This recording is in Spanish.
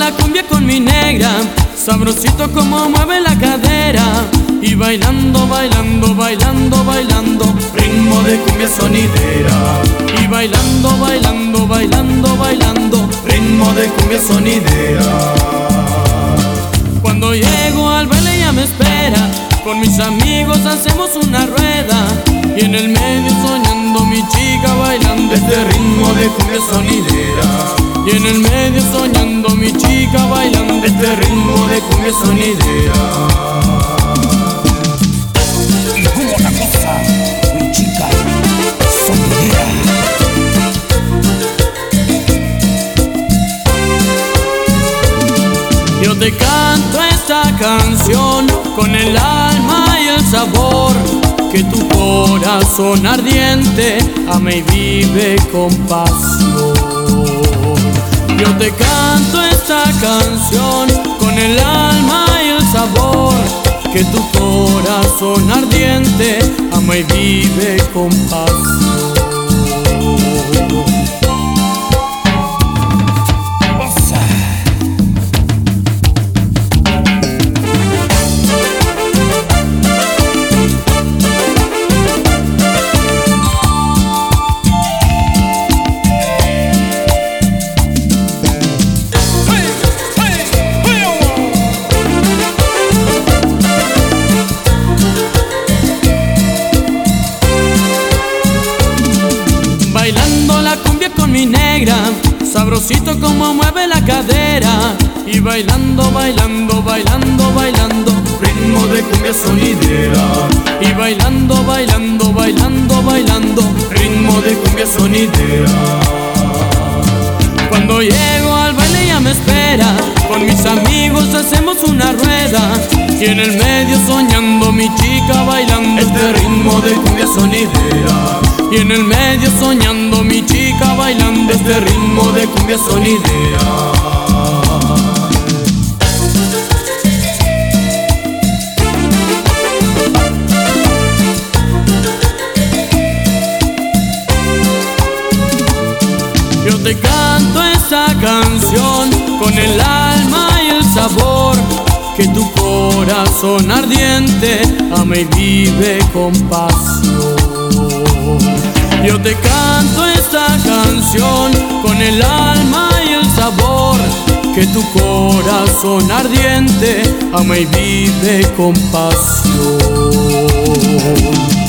la cumbia con mi negra, sabrosito como mueve la cadera. Y bailando, bailando, bailando, bailando, ritmo de cumbia sonidera. y bailando, bailando, bailando, bailando, Ritmo de cumbia sonidera. cuando llego al baile ella me espera, con mis amigos hacemos una rueda, y en el medio soñando mi chica bailando Este ritmo de cumbia sonidera. y en el medio soñando mi chica bailando Este ritmo de cumbia sonidera. ¿Y cómo la cosa, mi chica sonidera? Yo te canto esta canción con el alma y el sabor, que tu corazón ardiente ama y vive con pasión. Yo te canto esta canción con el alma y el sabor, que tu corazón ardiente ama y vive con pasión. Bailando la cumbia con mi negra, sabrosito como mueve la cadera. Y bailando, bailando, bailando, bailando, Ritmo de cumbia sonidera. y bailando, bailando, bailando, bailando, Ritmo de cumbia sonidera. cuando llego al baile ella me espera, con mis amigos hacemos una rueda, y en el medio soñando mi chica bailando Este ritmo de cumbia sonidera. y en el medio soñando mi chica bailando Este ritmo de cumbia sonidera. Yo te canto esta canción con el alma y el sabor, que tu corazón ardiente ama y vive con pasión. Yo te canto esta canción con el alma y el sabor, que tu corazón ardiente ama y vive con pasión.